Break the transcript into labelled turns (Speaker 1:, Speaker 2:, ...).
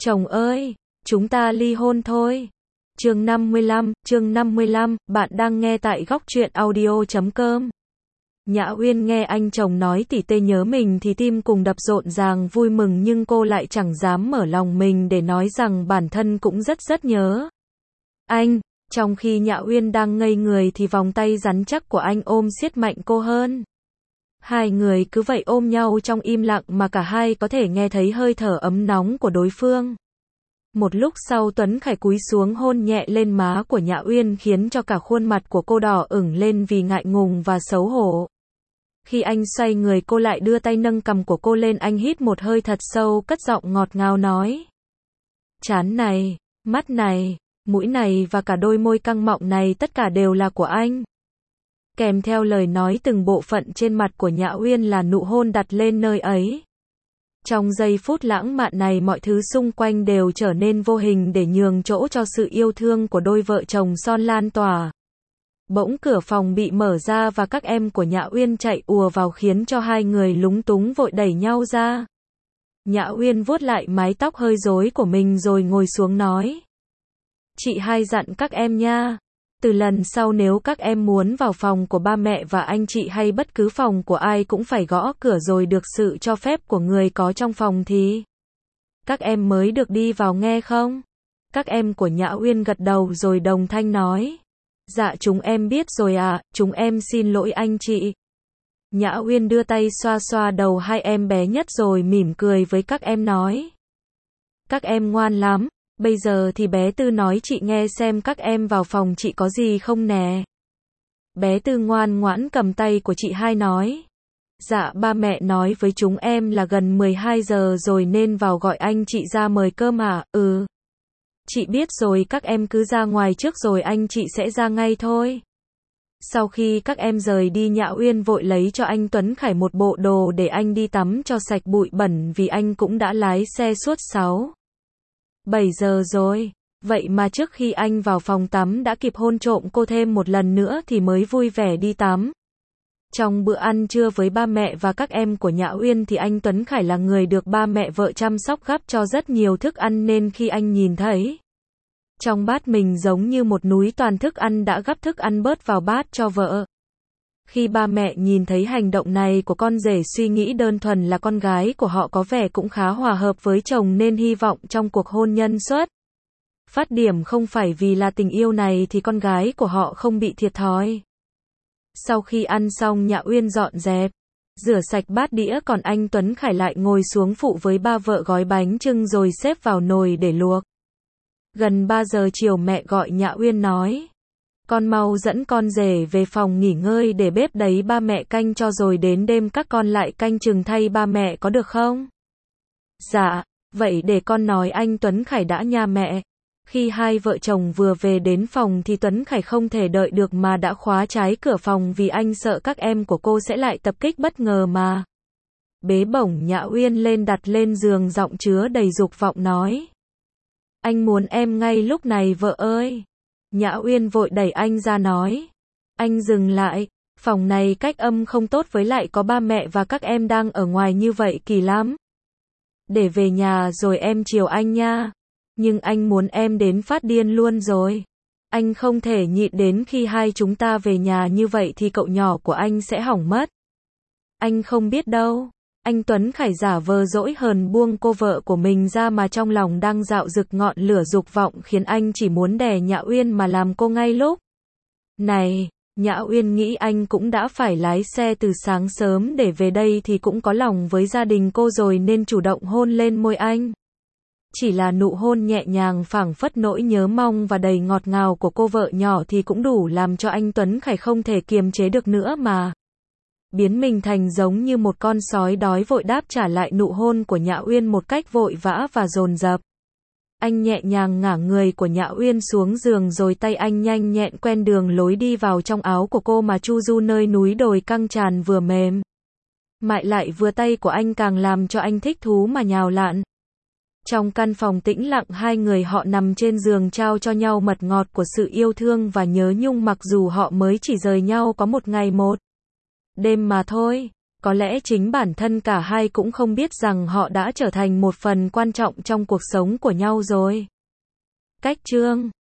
Speaker 1: Chồng ơi, chúng ta ly hôn thôi. Chương 55, bạn đang nghe tại góc truyện audio.com. Nhã Uyên nghe anh chồng nói tỉ tê nhớ mình thì tim cùng đập rộn ràng vui mừng, nhưng cô lại chẳng dám mở lòng mình để nói rằng bản thân cũng rất nhớ anh. Trong khi Nhã Uyên đang ngây người thì vòng tay rắn chắc của anh ôm siết mạnh cô hơn. Hai người cứ vậy ôm nhau trong im lặng mà cả hai có thể nghe thấy hơi thở ấm nóng của đối phương. Một lúc sau Tuấn Khải cúi xuống hôn nhẹ lên má của Nhã Uyên khiến cho cả khuôn mặt của cô đỏ ửng lên vì ngại ngùng và xấu hổ. Khi anh xoay người cô lại đưa tay nâng cằm của cô lên, anh hít một hơi thật sâu, cất giọng ngọt ngào nói: Trán này, mắt này, mũi này và cả đôi môi căng mọng này tất cả đều là của anh. Kèm theo lời nói, từng bộ phận trên mặt của Nhã Uyên là nụ hôn đặt lên nơi ấy. Trong giây phút lãng mạn này, mọi thứ xung quanh đều trở nên vô hình để nhường chỗ cho sự yêu thương của đôi vợ chồng son lan tỏa. Bỗng cửa phòng bị mở ra và các em của Nhã Uyên chạy ùa vào khiến cho hai người lúng túng vội đẩy nhau ra. Nhã Uyên vuốt lại mái tóc hơi rối của mình rồi ngồi xuống nói: Chị hai dặn các em nha. Từ lần sau nếu các em muốn vào phòng của ba mẹ và anh chị hay bất cứ phòng của ai cũng phải gõ cửa rồi được sự cho phép của người có trong phòng thì các em mới được đi vào, nghe không? Các em của Nhã Uyên gật đầu rồi đồng thanh nói: Dạ chúng em biết rồi ạ, chúng em xin lỗi anh chị. Nhã Uyên đưa tay xoa xoa đầu hai em bé nhất rồi mỉm cười với các em nói: Các em ngoan lắm. Bây giờ thì bé Tư nói chị nghe xem các em vào phòng chị có gì không nè. Bé Tư ngoan ngoãn cầm tay của chị hai nói: Dạ ba mẹ nói với chúng em là gần 12 giờ rồi nên vào gọi anh chị ra mời cơm à. Ừ. Chị biết rồi, các em cứ ra ngoài trước rồi anh chị sẽ ra ngay thôi. Sau khi các em rời đi, Nhã Uyên vội lấy cho anh Tuấn Khải một bộ đồ để anh đi tắm cho sạch bụi bẩn vì anh cũng đã lái xe suốt 7 giờ rồi. Vậy mà trước khi anh vào phòng tắm đã kịp hôn trộm cô thêm một lần nữa thì mới vui vẻ đi tắm. Trong bữa ăn trưa với ba mẹ và các em của Nhã Uyên thì anh Tuấn Khải là người được ba mẹ vợ chăm sóc gắp cho rất nhiều thức ăn, nên khi anh nhìn thấy trong bát mình giống như một núi toàn thức ăn, đã gắp thức ăn bớt vào bát cho vợ. Khi ba mẹ nhìn thấy hành động này của con rể, suy nghĩ đơn thuần là con gái của họ có vẻ cũng khá hòa hợp với chồng nên hy vọng trong cuộc hôn nhân xuất phát điểm không phải vì là tình yêu này thì con gái của họ không bị thiệt thòi. Sau khi ăn xong, Nhã Uyên dọn dẹp, rửa sạch bát đĩa, còn anh Tuấn Khải lại ngồi xuống phụ với ba vợ gói bánh chưng rồi xếp vào nồi để luộc. Gần 3 giờ chiều mẹ gọi Nhã Uyên nói: Con mau dẫn con rể về phòng nghỉ ngơi để bếp đấy ba mẹ canh cho, rồi đến đêm các con lại canh chừng thay ba mẹ có được không? Dạ, vậy để con nói anh Tuấn Khải đã nha mẹ. Khi hai vợ chồng vừa về đến phòng thì Tuấn Khải không thể đợi được mà đã khóa trái cửa phòng vì anh sợ các em của cô sẽ lại tập kích bất ngờ mà. Bế bổng Nhã Uyên lên đặt lên giường, giọng chứa đầy dục vọng nói: Anh muốn em ngay lúc này vợ ơi. Nhã Uyên vội đẩy anh ra nói: Anh dừng lại, phòng này cách âm không tốt, với lại có ba mẹ và các em đang ở ngoài như vậy kỳ lắm. Để về nhà rồi em chiều anh nha. Nhưng anh muốn em đến phát điên luôn rồi. Anh không thể nhịn đến khi hai chúng ta về nhà như vậy thì cậu nhỏ của anh sẽ hỏng mất. Anh không biết đâu. Anh Tuấn Khải giả vờ dỗi hờn buông cô vợ của mình ra mà trong lòng đang dạo dực ngọn lửa dục vọng khiến anh chỉ muốn đè Nhã Uyên mà làm cô ngay lúc này. Nhã Uyên nghĩ anh cũng đã phải lái xe từ sáng sớm để về đây thì cũng có lòng với gia đình cô rồi nên chủ động hôn lên môi anh. Chỉ là nụ hôn nhẹ nhàng phảng phất nỗi nhớ mong và đầy ngọt ngào của cô vợ nhỏ thì cũng đủ làm cho anh Tuấn Khải không thể kiềm chế được nữa mà biến mình thành giống như một con sói đói, vội đáp trả lại nụ hôn của Nhã Uyên một cách vội vã và dồn dập. Anh nhẹ nhàng ngả người của Nhã Uyên xuống giường rồi tay anh nhanh nhẹn quen đường lối đi vào trong áo của cô mà chu du nơi núi đồi căng tràn vừa mềm mại lại vừa tay của anh càng làm cho anh thích thú mà nhào lạn. Trong căn phòng tĩnh lặng, hai người họ nằm trên giường trao cho nhau mật ngọt của sự yêu thương và nhớ nhung, mặc dù họ mới chỉ rời nhau có một ngày một đêm mà thôi. Có lẽ chính bản thân cả hai cũng không biết rằng họ đã trở thành một phần quan trọng trong cuộc sống của nhau rồi. Cách chương